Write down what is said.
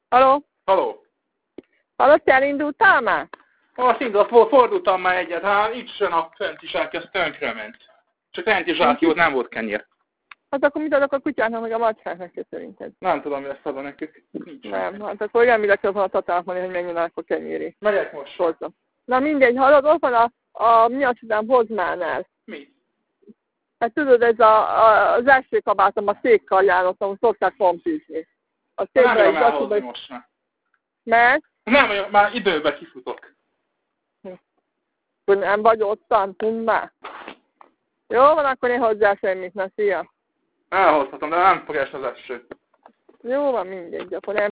Haló? Haló? Hallott, elindultál már? Azt fordultam már egyet, hát itt sem a fenti zsáki, az tönkrement. Csak fenti zsáki volt, nem volt kenyér. Hát akkor mit adok a kutyáknak, meg a macskáknak szerinted? Nem tudom, mi lesz adva nekük. Nincs. Nem, hát akkor olyan mire kell volna tatálni, hogy megnyilván akkor kenyéri. Megyek most. Hozzam. Na mindegy, hallod, ott van mi azt hiszem Hozmánál. Mi? Hát tudod, ez az első kabátom a székkarjános, ahol szokták pompizni. A Nem székbe jön is elhozni most már. Mert? Nem, már időben kifutok. Akkor nem vagy ottan, tudd már. Jó van, akkor én hozzá semmit, na szia. Elhozhatom, de nem fog esni az eső. Jó van, mindegy, akkor nem